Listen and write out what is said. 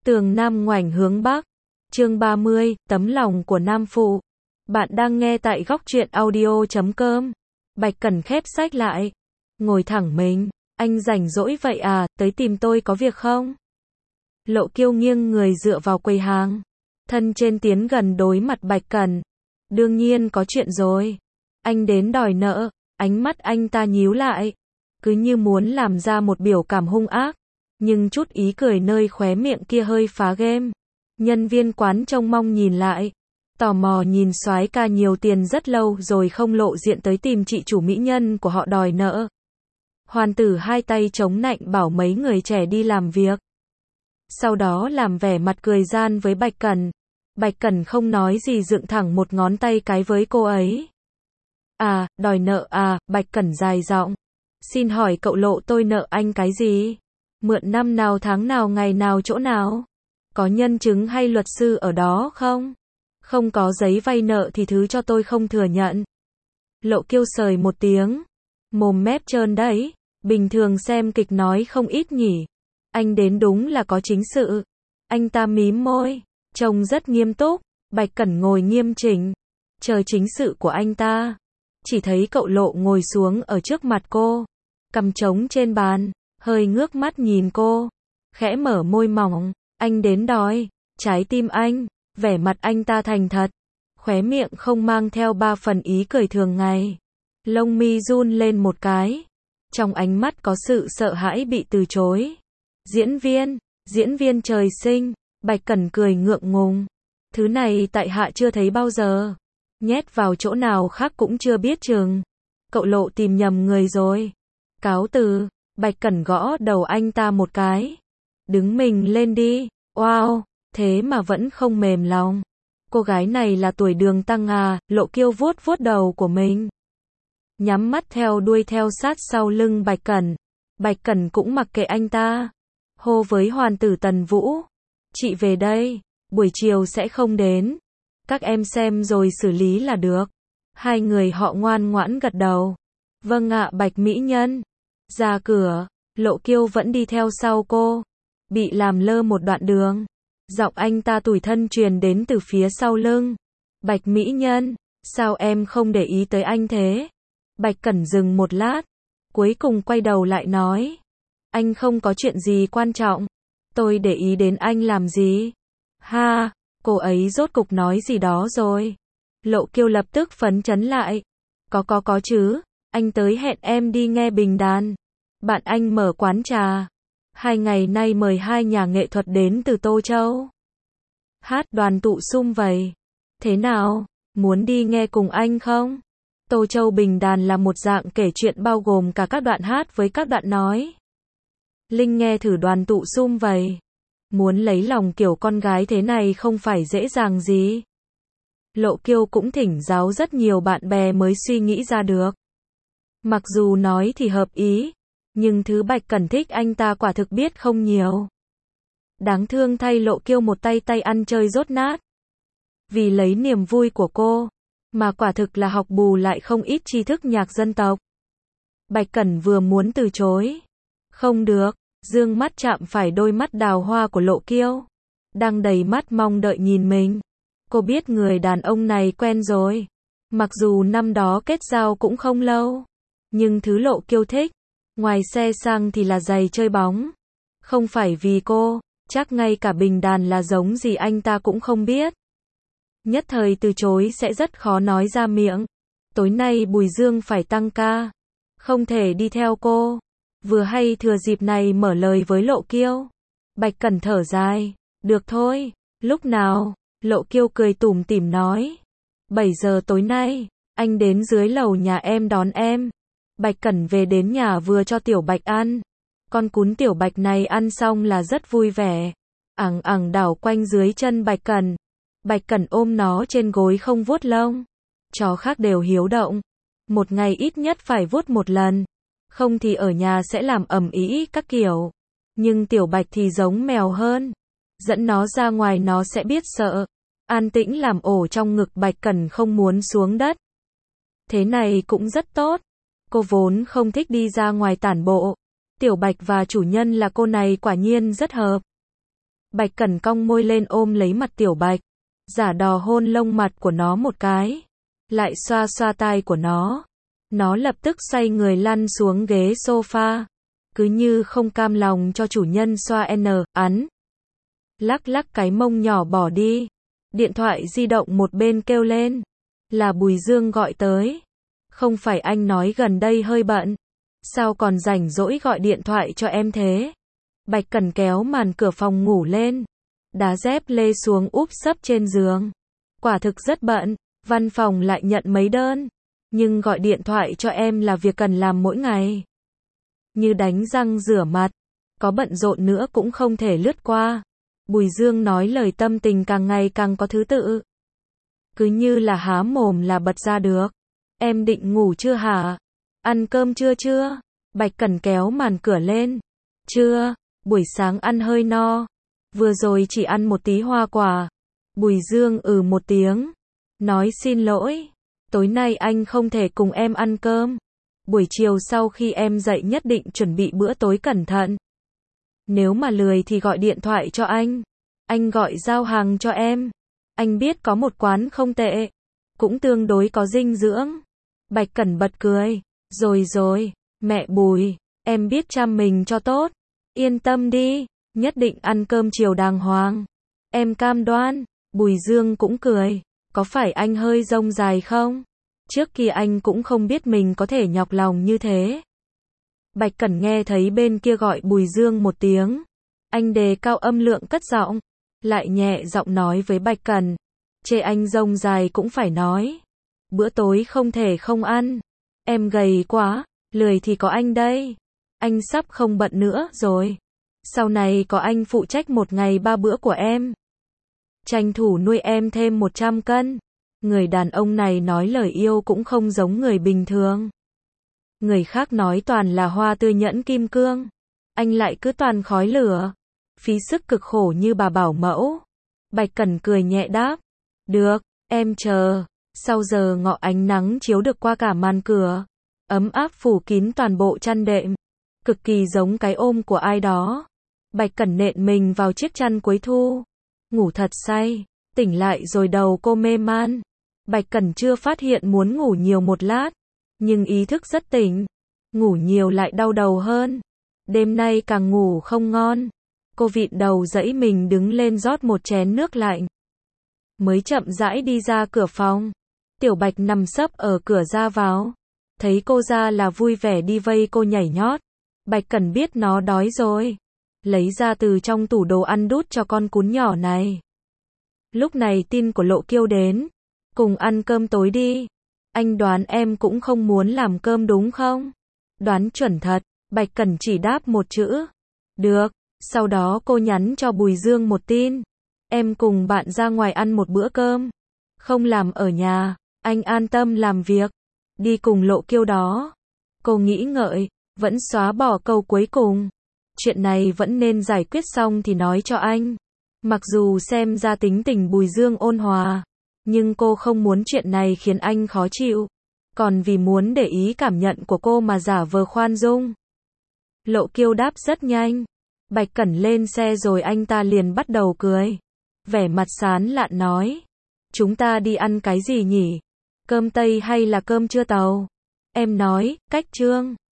Tường Nam ngoảnh hướng Bắc. Chương 30, tấm lòng của Nam Phụ. Bạn đang nghe tại góc truyện audio.com. Bạch Cẩn khép sách lại. Ngồi thẳng mình. Anh rảnh rỗi vậy à, tới tìm tôi có việc không? Lộ Kiêu nghiêng người dựa vào quầy hàng. Thân trên tiến gần đối mặt Bạch Cẩn. Đương nhiên có chuyện rồi. Anh đến đòi nợ. Ánh mắt anh ta nhíu lại. Cứ như muốn làm ra một biểu cảm hung ác. Nhưng chút ý cười nơi khóe miệng kia hơi phá game. Nhân viên quán trông mong nhìn lại. Tò mò nhìn soái ca nhiều tiền rất lâu rồi không lộ diện tới tìm chị chủ mỹ nhân của họ đòi nợ. Hoàn tử hai tay chống nạnh bảo mấy người trẻ đi làm việc. Sau đó làm vẻ mặt cười gian với Bạch Cẩn. Bạch Cẩn không nói gì dựng thẳng một ngón tay cái với cô ấy. À, đòi nợ à, Bạch Cẩn dài giọng. Xin hỏi cậu Lộ tôi nợ anh cái gì? Mượn năm nào tháng nào ngày nào chỗ nào? Có nhân chứng hay luật sư ở đó không? Không có giấy vay nợ thì thứ cho tôi không thừa nhận. Lộ Kiêu sời một tiếng. Mồm mép trơn đấy. Bình thường xem kịch nói không ít nhỉ. Anh đến đúng là có chính sự. Anh ta mím môi. Trông rất nghiêm túc. Bạch Cẩn ngồi nghiêm chỉnh. Chờ chính sự của anh ta. Chỉ thấy cậu Lộ ngồi xuống ở trước mặt cô. Cằm trống trên bàn. Hơi ngước mắt nhìn cô. Khẽ mở môi mỏng. Anh đến đòi. Trái tim anh. Vẻ mặt anh ta thành thật. Khóe miệng không mang theo ba phần ý cười thường ngày. Lông mi run lên một cái. Trong ánh mắt có sự sợ hãi bị từ chối. Diễn viên trời sinh. Bạch Cẩn cười ngượng ngùng. Thứ này tại hạ chưa thấy bao giờ. Nhét vào chỗ nào khác cũng chưa biết chừng. Cậu Lộ tìm nhầm người rồi. Cáo từ. Bạch Cẩn gõ đầu anh ta một cái. Đứng mình lên đi. Wow, thế mà vẫn không mềm lòng. Cô gái này là tuổi Đường Tăng à? Lộ Kiêu vuốt vuốt đầu của mình. Nhắm mắt theo đuôi theo sát sau lưng Bạch Cẩn. Bạch Cẩn cũng mặc kệ anh ta. Hô với Hoàn tử Tần Vũ. Chị về đây, buổi chiều sẽ không đến. Các em xem rồi xử lý là được. Hai người họ ngoan ngoãn gật đầu. Vâng ạ Bạch mỹ nhân. Ra cửa, Lộ Kiêu vẫn đi theo sau cô. Bị làm lơ một đoạn đường. Giọng anh ta tủi thân truyền đến từ phía sau lưng. Bạch mỹ nhân, sao em không để ý tới anh thế? Bạch Cẩn dừng một lát. Cuối cùng quay đầu lại nói. Anh không có chuyện gì quan trọng. Tôi để ý đến anh làm gì? Ha, cô ấy rốt cục nói gì đó rồi. Lộ Kiêu lập tức phấn chấn lại. Có chứ. Anh tới hẹn em đi nghe bình đàn. Bạn anh mở quán trà. 2 ngày nay mời 2 nhà nghệ thuật đến từ Tô Châu. Hát đoàn tụ sum vầy. Thế nào, muốn đi nghe cùng anh không? Tô Châu bình đàn là một dạng kể chuyện bao gồm cả các đoạn hát với các đoạn nói. Linh nghe thử đoàn tụ sum vầy. Muốn lấy lòng kiểu con gái thế này không phải dễ dàng gì. Lộ Kiêu cũng thỉnh giáo rất nhiều bạn bè mới suy nghĩ ra được. Mặc dù nói thì hợp ý. Nhưng thứ Bạch Cẩn thích anh ta quả thực biết không nhiều. Đáng thương thay Lộ Kiêu một tay ăn chơi dốt nát. Vì lấy niềm vui của cô, mà quả thực là học bù lại không ít tri thức nhạc dân tộc. Bạch Cẩn vừa muốn từ chối. Không được, dương mắt chạm phải đôi mắt đào hoa của Lộ Kiêu. Đang đầy mắt mong đợi nhìn mình. Cô biết người đàn ông này quen rồi. Mặc dù năm đó kết giao cũng không lâu. Nhưng thứ Lộ Kiêu thích. Ngoài xe sang thì là giày chơi bóng. Không phải vì cô, chắc ngay cả bình đàn là giống gì anh ta cũng không biết. Nhất thời từ chối sẽ rất khó nói ra miệng. Tối nay Bùi Dương phải tăng ca. Không thể đi theo cô. Vừa hay thừa dịp này mở lời với Lộ Kiêu. Bạch Cẩn thở dài. Được thôi, lúc nào? Lộ Kiêu cười tủm tỉm nói. 7 giờ tối nay, anh đến dưới lầu nhà em đón em. Bạch Cẩn về đến nhà vừa cho Tiểu Bạch ăn. Con cún Tiểu Bạch này ăn xong là rất vui vẻ. Ẳng ẳng đảo quanh dưới chân Bạch Cẩn. Bạch Cẩn ôm nó trên gối không vuốt lông. Chó khác đều hiếu động. Một ngày ít nhất phải vuốt một lần. Không thì ở nhà sẽ làm ầm ĩ các kiểu. Nhưng Tiểu Bạch thì giống mèo hơn. Dẫn nó ra ngoài nó sẽ biết sợ. An tĩnh làm ổ trong ngực Bạch Cẩn không muốn xuống đất. Thế này cũng rất tốt. Cô vốn không thích đi ra ngoài tản bộ. Tiểu Bạch và chủ nhân là cô này quả nhiên rất hợp. Bạch Cẩn cong môi lên ôm lấy mặt Tiểu Bạch, giả đò hôn lông mặt của nó một cái, lại xoa xoa tai của nó. Nó lập tức xoay người lăn xuống ghế sofa, cứ như không cam lòng cho chủ nhân xoa ắn. Lắc lắc cái mông nhỏ bỏ đi. Điện thoại di động một bên kêu lên. Là Bùi Dương gọi tới. Không phải anh nói gần đây hơi bận. Sao còn rảnh rỗi gọi điện thoại cho em thế? Bạch Cẩn kéo màn cửa phòng ngủ lên. Đá dép lê xuống úp sấp trên giường. Quả thực rất bận. Văn phòng lại nhận mấy đơn. Nhưng gọi điện thoại cho em là việc cần làm mỗi ngày. Như đánh răng rửa mặt. Có bận rộn nữa cũng không thể lướt qua. Bùi Dương nói lời tâm tình càng ngày càng có thứ tự. Cứ như là há mồm là bật ra được. Em định ngủ chưa hả? Ăn cơm chưa? Bạch Cẩn kéo màn cửa lên. Chưa, buổi sáng ăn hơi no. Vừa rồi chỉ ăn một tí hoa quả. Bùi Dương một tiếng. Nói xin lỗi. Tối nay anh không thể cùng em ăn cơm. Buổi chiều sau khi em dậy nhất định chuẩn bị bữa tối cẩn thận. Nếu mà lười thì gọi điện thoại cho anh. Anh gọi giao hàng cho em. Anh biết có một quán không tệ. Cũng tương đối có dinh dưỡng. Bạch Cẩn bật cười. Rồi, mẹ Bùi, em biết chăm mình cho tốt. Yên tâm đi, nhất định ăn cơm chiều đàng hoàng. Em cam đoan. Bùi Dương cũng cười. Có phải anh hơi rông dài không? Trước kia anh cũng không biết mình có thể nhọc lòng như thế. Bạch Cẩn nghe thấy bên kia gọi Bùi Dương một tiếng. Anh đề cao âm lượng cất giọng. Lại nhẹ giọng nói với Bạch Cẩn. Chê anh rông dài cũng phải nói. Bữa tối không thể không ăn. Em gầy quá, lười thì có anh đây. Anh sắp không bận nữa rồi. Sau này có anh phụ trách một ngày 3 bữa của em. Tranh thủ nuôi em thêm 100 cân. Người đàn ông này nói lời yêu cũng không giống người bình thường. Người khác nói toàn là hoa tươi nhẫn kim cương. Anh lại cứ toàn khói lửa. Phí sức cực khổ như bà bảo mẫu. Bạch Cẩn cười nhẹ đáp. Được, em chờ. Sau giờ ngọ ánh nắng chiếu được qua cả màn cửa. Ấm áp phủ kín toàn bộ chăn đệm. Cực kỳ giống cái ôm của ai đó. Bạch Cẩn nện mình vào chiếc chăn cuối thu. Ngủ thật say. Tỉnh lại rồi đầu cô mê man. Bạch Cẩn chưa phát hiện muốn ngủ nhiều một lát. Nhưng ý thức rất tỉnh. Ngủ nhiều lại đau đầu hơn. Đêm nay càng ngủ không ngon. Cô vịn đầu dẫy mình đứng lên rót một chén nước lạnh. Mới chậm rãi đi ra cửa phòng. Tiểu Bạch nằm sấp ở cửa ra vào. Thấy cô ra là vui vẻ đi vây cô nhảy nhót. Bạch Cẩn biết nó đói rồi. Lấy ra từ trong tủ đồ ăn đút cho con cún nhỏ này. Lúc này tin của Lộ Kiêu đến. Cùng ăn cơm tối đi. Anh đoán em cũng không muốn làm cơm đúng không? Đoán chuẩn thật. Bạch Cẩn chỉ đáp một chữ. Được. Sau đó cô nhắn cho Bùi Dương một tin. Em cùng bạn ra ngoài ăn một bữa cơm. Không làm ở nhà. Anh an tâm làm việc. Đi cùng Lộ Kiêu đó. Cô nghĩ ngợi. Vẫn xóa bỏ câu cuối cùng. Chuyện này vẫn nên giải quyết xong thì nói cho anh. Mặc dù xem ra tính tình Bùi Dương ôn hòa. Nhưng cô không muốn chuyện này khiến anh khó chịu. Còn vì muốn để ý cảm nhận của cô mà giả vờ khoan dung. Lộ Kiêu đáp rất nhanh. Bạch Cẩn lên xe rồi anh ta liền bắt đầu cười. Vẻ mặt sán lạn nói. Chúng ta đi ăn cái gì nhỉ? Cơm Tây hay là cơm trưa tàu? Em nói, cách Trương.